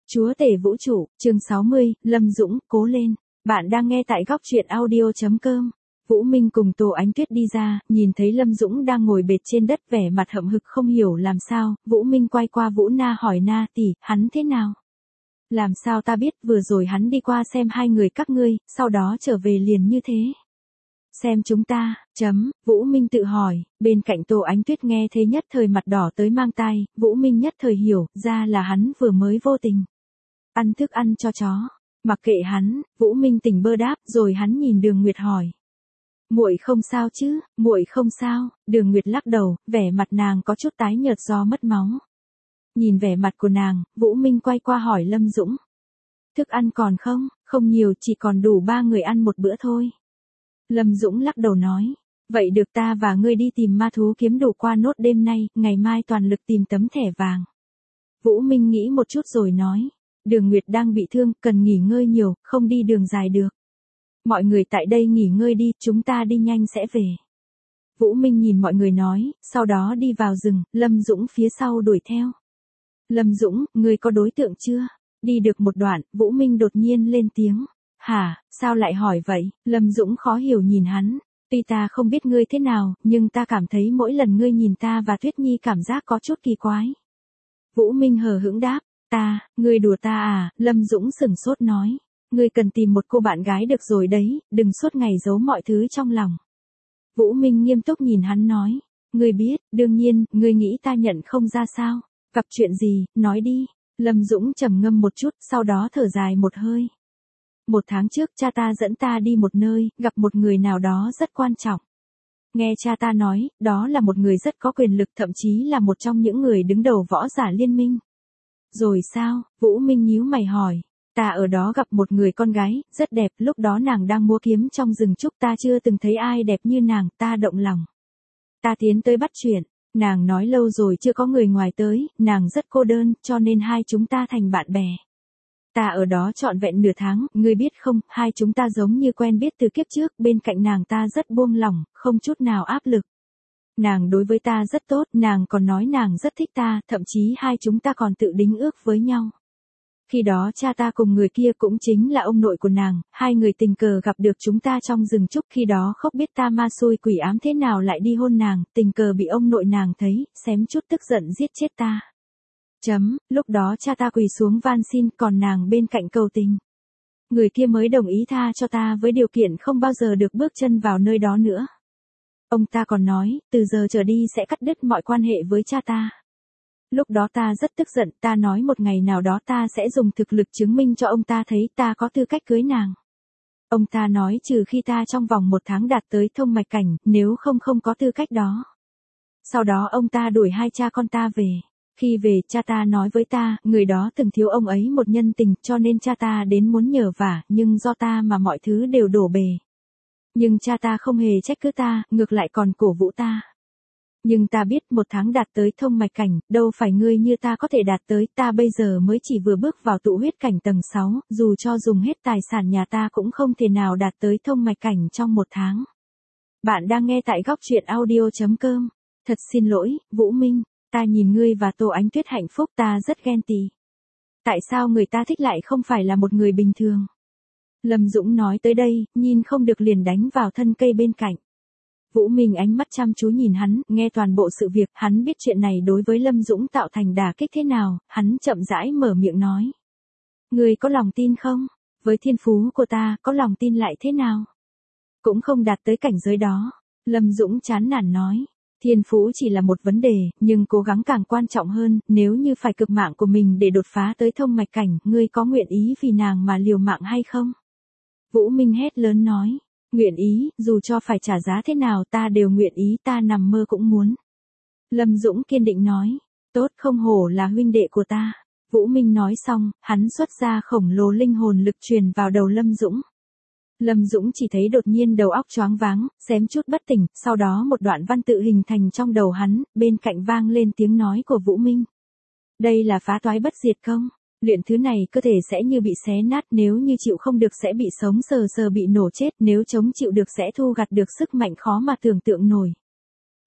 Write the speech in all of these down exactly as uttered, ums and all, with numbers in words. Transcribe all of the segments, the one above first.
Chúa tể vũ trụ, chương sáu mươi, Lâm Dũng, cố lên. Bạn đang nghe tại góc truyện audio chấm com. Vũ Minh cùng Tô Ánh Tuyết đi ra, nhìn thấy Lâm Dũng đang ngồi bệt trên đất vẻ mặt hậm hực không hiểu làm sao, Vũ Minh quay qua Vũ Na hỏi Na tỷ, hắn thế nào? Làm sao ta biết, vừa rồi hắn đi qua xem hai người các ngươi, sau đó trở về liền như thế. Xem chúng ta, chấm, Vũ Minh tự hỏi, bên cạnh Tô Ánh Tuyết nghe thế nhất thời mặt đỏ tới mang tai, Vũ Minh nhất thời hiểu, ra là hắn vừa mới vô tình ăn thức ăn cho chó. Mặc kệ hắn, Vũ Minh tỉnh bơ đáp, rồi hắn nhìn Đường Nguyệt hỏi. Muội không sao chứ? Muội không sao? Đường Nguyệt lắc đầu, vẻ mặt nàng có chút tái nhợt do mất máu. Nhìn vẻ mặt của nàng, Vũ Minh quay qua hỏi Lâm Dũng. Thức ăn còn không? Không nhiều, chỉ còn đủ ba người ăn một bữa thôi. Lâm Dũng lắc đầu nói. Vậy được, ta và ngươi đi tìm ma thú kiếm đủ qua nốt đêm nay, ngày mai toàn lực tìm tấm thẻ vàng. Vũ Minh nghĩ một chút rồi nói. Đường Nguyệt đang bị thương, cần nghỉ ngơi nhiều, không đi đường dài được. Mọi người tại đây nghỉ ngơi đi, chúng ta đi nhanh sẽ về. Vũ Minh nhìn mọi người nói, sau đó đi vào rừng, Lâm Dũng phía sau đuổi theo. Lâm Dũng, ngươi có đối tượng chưa? Đi được một đoạn, Vũ Minh đột nhiên lên tiếng. Hả, sao lại hỏi vậy? Lâm Dũng khó hiểu nhìn hắn. Tuy ta không biết ngươi thế nào, nhưng ta cảm thấy mỗi lần ngươi nhìn ta và Tuyết Nhi cảm giác có chút kỳ quái. Vũ Minh hờ hững đáp. Ta, ngươi đùa ta à? Lâm Dũng sửng sốt nói. Ngươi cần tìm một cô bạn gái được rồi đấy, đừng suốt ngày giấu mọi thứ trong lòng. Vũ Minh nghiêm túc nhìn hắn nói. Ngươi biết, đương nhiên, ngươi nghĩ ta nhận không ra sao? Gặp chuyện gì, nói đi. Lâm Dũng trầm ngâm một chút, sau đó thở dài một hơi. Một tháng trước cha ta dẫn ta đi một nơi, gặp một người nào đó rất quan trọng. Nghe cha ta nói, đó là một người rất có quyền lực, thậm chí là một trong những người đứng đầu võ giả liên minh. Rồi sao? Vũ Minh nhíu mày hỏi. Ta ở đó gặp một người con gái, rất đẹp, lúc đó nàng đang múa kiếm trong rừng trúc, ta chưa từng thấy ai đẹp như nàng, ta động lòng. Ta tiến tới bắt chuyện, nàng nói lâu rồi chưa có người ngoài tới, nàng rất cô đơn, cho nên hai chúng ta thành bạn bè. Ta ở đó trọn vẹn nửa tháng, ngươi biết không, hai chúng ta giống như quen biết từ kiếp trước, bên cạnh nàng ta rất buông lỏng, không chút nào áp lực. Nàng đối với ta rất tốt, nàng còn nói nàng rất thích ta, thậm chí hai chúng ta còn tự đính ước với nhau. Khi đó cha ta cùng người kia cũng chính là ông nội của nàng, hai người tình cờ gặp được chúng ta trong rừng trúc, khi đó không biết ta ma xui quỷ ám thế nào lại đi hôn nàng, tình cờ bị ông nội nàng thấy, xém chút tức giận giết chết ta. Chấm, lúc đó cha ta quỳ xuống van xin, còn nàng bên cạnh cầu tình. Người kia mới đồng ý tha cho ta với điều kiện không bao giờ được bước chân vào nơi đó nữa. Ông ta còn nói, từ giờ trở đi sẽ cắt đứt mọi quan hệ với cha ta. Lúc đó ta rất tức giận, ta nói một ngày nào đó ta sẽ dùng thực lực chứng minh cho ông ta thấy ta có tư cách cưới nàng. Ông ta nói trừ khi ta trong vòng một tháng đạt tới thông mạch cảnh, nếu không không có tư cách đó. Sau đó ông ta đuổi hai cha con ta về. Khi về, cha ta nói với ta, người đó từng thiếu ông ấy một nhân tình, cho nên cha ta đến muốn nhờ vả, nhưng do ta mà mọi thứ đều đổ bể. Nhưng cha ta không hề trách cứ ta, ngược lại còn cổ vũ ta. Nhưng ta biết một tháng đạt tới thông mạch cảnh, đâu phải ngươi như ta có thể đạt tới, ta bây giờ mới chỉ vừa bước vào tụ huyết cảnh tầng sáu, dù cho dùng hết tài sản nhà ta cũng không thể nào đạt tới thông mạch cảnh trong một tháng. Bạn đang nghe tại góc truyện audio chấm com. Thật xin lỗi, Vũ Minh, ta nhìn ngươi và Tô Ánh Tuyết hạnh phúc, ta rất ghen tị. Tại sao người ta thích lại không phải là một người bình thường? Lâm Dũng nói tới đây, nhìn không được liền đánh vào thân cây bên cạnh. Vũ Minh ánh mắt chăm chú nhìn hắn, nghe toàn bộ sự việc, hắn biết chuyện này đối với Lâm Dũng tạo thành đả kích thế nào, hắn chậm rãi mở miệng nói. Ngươi có lòng tin không? Với thiên phú của ta, có lòng tin lại thế nào? Cũng không đạt tới cảnh giới đó. Lâm Dũng chán nản nói. Thiên phú chỉ là một vấn đề, nhưng cố gắng càng quan trọng hơn, nếu như phải cực mạng của mình để đột phá tới thông mạch cảnh, ngươi có nguyện ý vì nàng mà liều mạng hay không? Vũ Minh hét lớn nói. Nguyện ý, dù cho phải trả giá thế nào ta đều nguyện ý, ta nằm mơ cũng muốn. Lâm Dũng kiên định nói. Tốt, không hổ là huynh đệ của ta. Vũ Minh nói xong, hắn xuất ra khổng lồ linh hồn lực truyền vào đầu Lâm Dũng. Lâm Dũng chỉ thấy đột nhiên đầu óc choáng váng, xém chút bất tỉnh, sau đó một đoạn văn tự hình thành trong đầu hắn, bên cạnh vang lên tiếng nói của Vũ Minh. Đây là phá toái bất diệt công. Luyện thứ này cơ thể sẽ như bị xé nát, nếu như chịu không được sẽ bị sống sờ sờ bị nổ chết, nếu chống chịu được sẽ thu gặt được sức mạnh khó mà tưởng tượng nổi.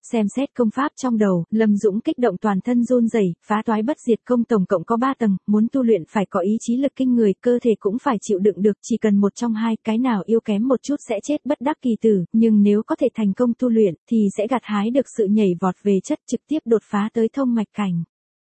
Xem xét công pháp trong đầu, Lâm Dũng kích động toàn thân run rẩy, phá toái bất diệt công tổng cộng có ba tầng, muốn tu luyện phải có ý chí lực kinh người, cơ thể cũng phải chịu đựng được, chỉ cần một trong hai, cái nào yếu kém một chút sẽ chết bất đắc kỳ tử, nhưng nếu có thể thành công tu luyện, thì sẽ gặt hái được sự nhảy vọt về chất, trực tiếp đột phá tới thông mạch cảnh.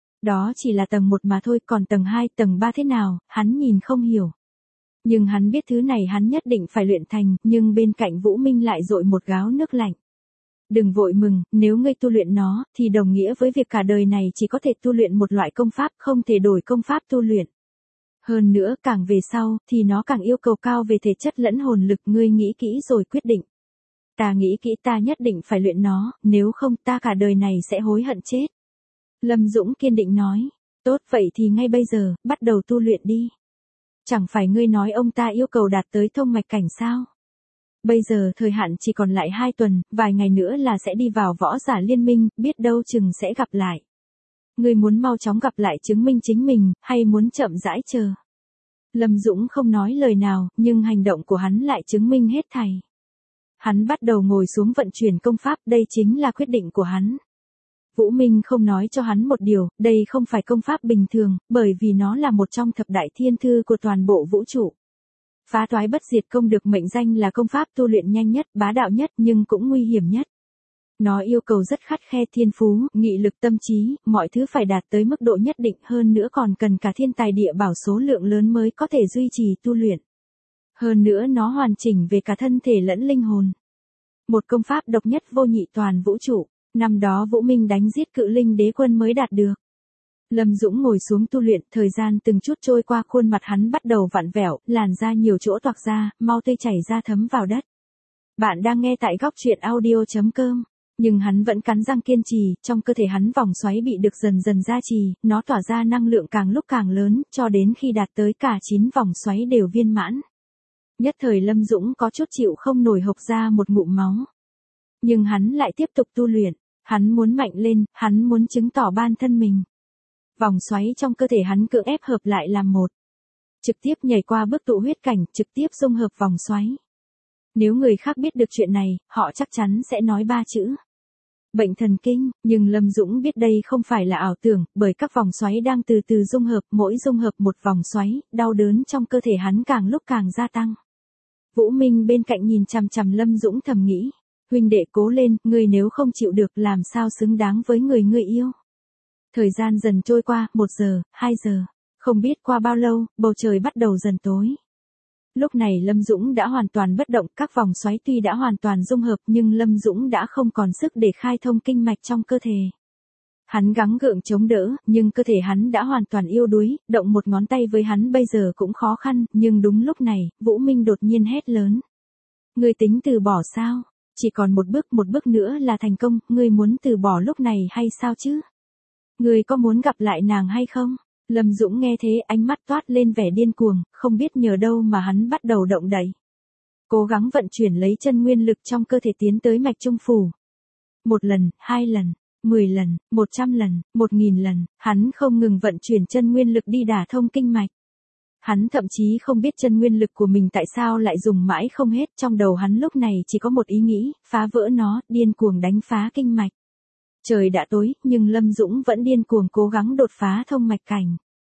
Đó chỉ là tầng một mà thôi, còn tầng hai, tầng ba thế nào, hắn nhìn không hiểu. Nhưng hắn biết thứ này hắn nhất định phải luyện thành, nhưng bên cạnh Vũ Minh lại dội một gáo nước lạnh. Đừng vội mừng, nếu ngươi tu luyện nó, thì đồng nghĩa với việc cả đời này chỉ có thể tu luyện một loại công pháp, không thể đổi công pháp tu luyện. Hơn nữa, càng về sau, thì nó càng yêu cầu cao về thể chất lẫn hồn lực, ngươi nghĩ kỹ rồi quyết định. Ta nghĩ kỹ, ta nhất định phải luyện nó, nếu không ta cả đời này sẽ hối hận chết. Lâm Dũng kiên định nói, tốt vậy thì ngay bây giờ, bắt đầu tu luyện đi. Chẳng phải ngươi nói ông ta yêu cầu đạt tới thông mạch cảnh sao? Bây giờ thời hạn chỉ còn lại hai tuần, vài ngày nữa là sẽ đi vào võ giả liên minh, biết đâu chừng sẽ gặp lại. Ngươi muốn mau chóng gặp lại chứng minh chính mình, hay muốn chậm rãi chờ? Lâm Dũng không nói lời nào, nhưng hành động của hắn lại chứng minh hết thảy. Hắn bắt đầu ngồi xuống vận chuyển công pháp, đây chính là quyết định của hắn. Vũ Minh không nói cho hắn một điều, đây không phải công pháp bình thường, bởi vì nó là một trong thập đại thiên thư của toàn bộ vũ trụ. Phá toái bất diệt công được mệnh danh là công pháp tu luyện nhanh nhất, bá đạo nhất nhưng cũng nguy hiểm nhất. Nó yêu cầu rất khắt khe thiên phú, nghị lực tâm trí, mọi thứ phải đạt tới mức độ nhất định, hơn nữa còn cần cả thiên tài địa bảo số lượng lớn mới có thể duy trì tu luyện. Hơn nữa nó hoàn chỉnh về cả thân thể lẫn linh hồn. Một công pháp độc nhất vô nhị toàn vũ trụ, năm đó Vũ Minh đánh giết cự linh đế quân mới đạt được. Lâm Dũng ngồi xuống tu luyện, thời gian từng chút trôi qua, khuôn mặt hắn bắt đầu vặn vẹo, làn da nhiều chỗ toạc ra, mau tươi chảy ra thấm vào đất. Bạn đang nghe tại góc truyện audio chấm com. Nhưng hắn vẫn cắn răng kiên trì, trong cơ thể hắn vòng xoáy bị được dần dần gia trì, nó tỏa ra năng lượng càng lúc càng lớn, cho đến khi đạt tới cả chín vòng xoáy đều viên mãn. Nhất thời Lâm Dũng có chút chịu không nổi, hộc ra một ngụm máu. Nhưng hắn lại tiếp tục tu luyện, hắn muốn mạnh lên, hắn muốn chứng tỏ bản thân mình. Vòng xoáy trong cơ thể hắn cưỡng ép hợp lại làm một. Trực tiếp nhảy qua bước tụ huyết cảnh, trực tiếp dung hợp vòng xoáy. Nếu người khác biết được chuyện này, họ chắc chắn sẽ nói ba chữ. Bệnh thần kinh, nhưng Lâm Dũng biết đây không phải là ảo tưởng, bởi các vòng xoáy đang từ từ dung hợp, mỗi dung hợp một vòng xoáy, đau đớn trong cơ thể hắn càng lúc càng gia tăng. Vũ Minh bên cạnh nhìn chằm chằm Lâm Dũng thầm nghĩ, huynh đệ cố lên, ngươi nếu không chịu được làm sao xứng đáng với người ngươi yêu. Thời gian dần trôi qua, một giờ, hai giờ, không biết qua bao lâu, bầu trời bắt đầu dần tối. Lúc này Lâm Dũng đã hoàn toàn bất động, các vòng xoáy tuy đã hoàn toàn dung hợp nhưng Lâm Dũng đã không còn sức để khai thông kinh mạch trong cơ thể. Hắn gắng gượng chống đỡ, nhưng cơ thể hắn đã hoàn toàn yếu đuối, động một ngón tay với hắn bây giờ cũng khó khăn, nhưng đúng lúc này, Vũ Minh đột nhiên hét lớn. Ngươi tính từ bỏ sao? Chỉ còn một bước, một bước nữa là thành công, ngươi muốn từ bỏ lúc này hay sao chứ? Ngươi có muốn gặp lại nàng hay không? Lâm Dũng nghe thế, ánh mắt toát lên vẻ điên cuồng, không biết nhờ đâu mà hắn bắt đầu động đậy. Cố gắng vận chuyển lấy chân nguyên lực trong cơ thể tiến tới mạch trung phủ. Một lần, hai lần, mười lần, một trăm lần, một nghìn lần, hắn không ngừng vận chuyển chân nguyên lực đi đả thông kinh mạch. Hắn thậm chí không biết chân nguyên lực của mình tại sao lại dùng mãi không hết, trong đầu hắn lúc này chỉ có một ý nghĩ, phá vỡ nó, điên cuồng đánh phá kinh mạch. Trời đã tối, nhưng Lâm Dũng vẫn điên cuồng cố gắng đột phá thông mạch cảnh.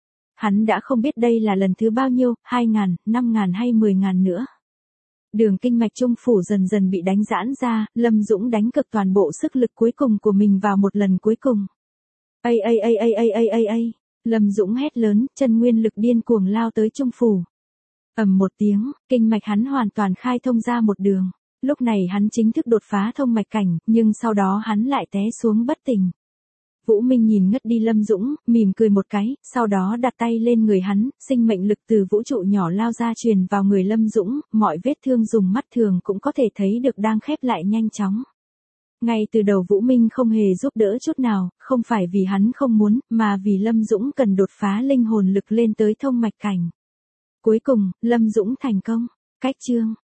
Hắn đã không biết đây là lần thứ bao nhiêu, hai ngàn, năm ngàn hay mười ngàn nữa. Đường kinh mạch trung phủ dần dần bị đánh giãn ra, Lâm Dũng đánh cực toàn bộ sức lực cuối cùng của mình vào một lần cuối cùng. Ây ây ây ây ây ây ây ây, Lâm Dũng hét lớn, chân nguyên lực điên cuồng lao tới trung phủ. Ầm một tiếng, kinh mạch hắn hoàn toàn khai thông ra một đường. Lúc này hắn chính thức đột phá thông mạch cảnh, nhưng sau đó hắn lại té xuống bất tỉnh. Vũ Minh nhìn ngất đi Lâm Dũng, mỉm cười một cái, sau đó đặt tay lên người hắn, sinh mệnh lực từ vũ trụ nhỏ lao ra truyền vào người Lâm Dũng, mọi vết thương dùng mắt thường cũng có thể thấy được đang khép lại nhanh chóng. Ngay từ đầu Vũ Minh không hề giúp đỡ chút nào, không phải vì hắn không muốn, mà vì Lâm Dũng cần đột phá linh hồn lực lên tới thông mạch cảnh. Cuối cùng, Lâm Dũng thành công. Cách chương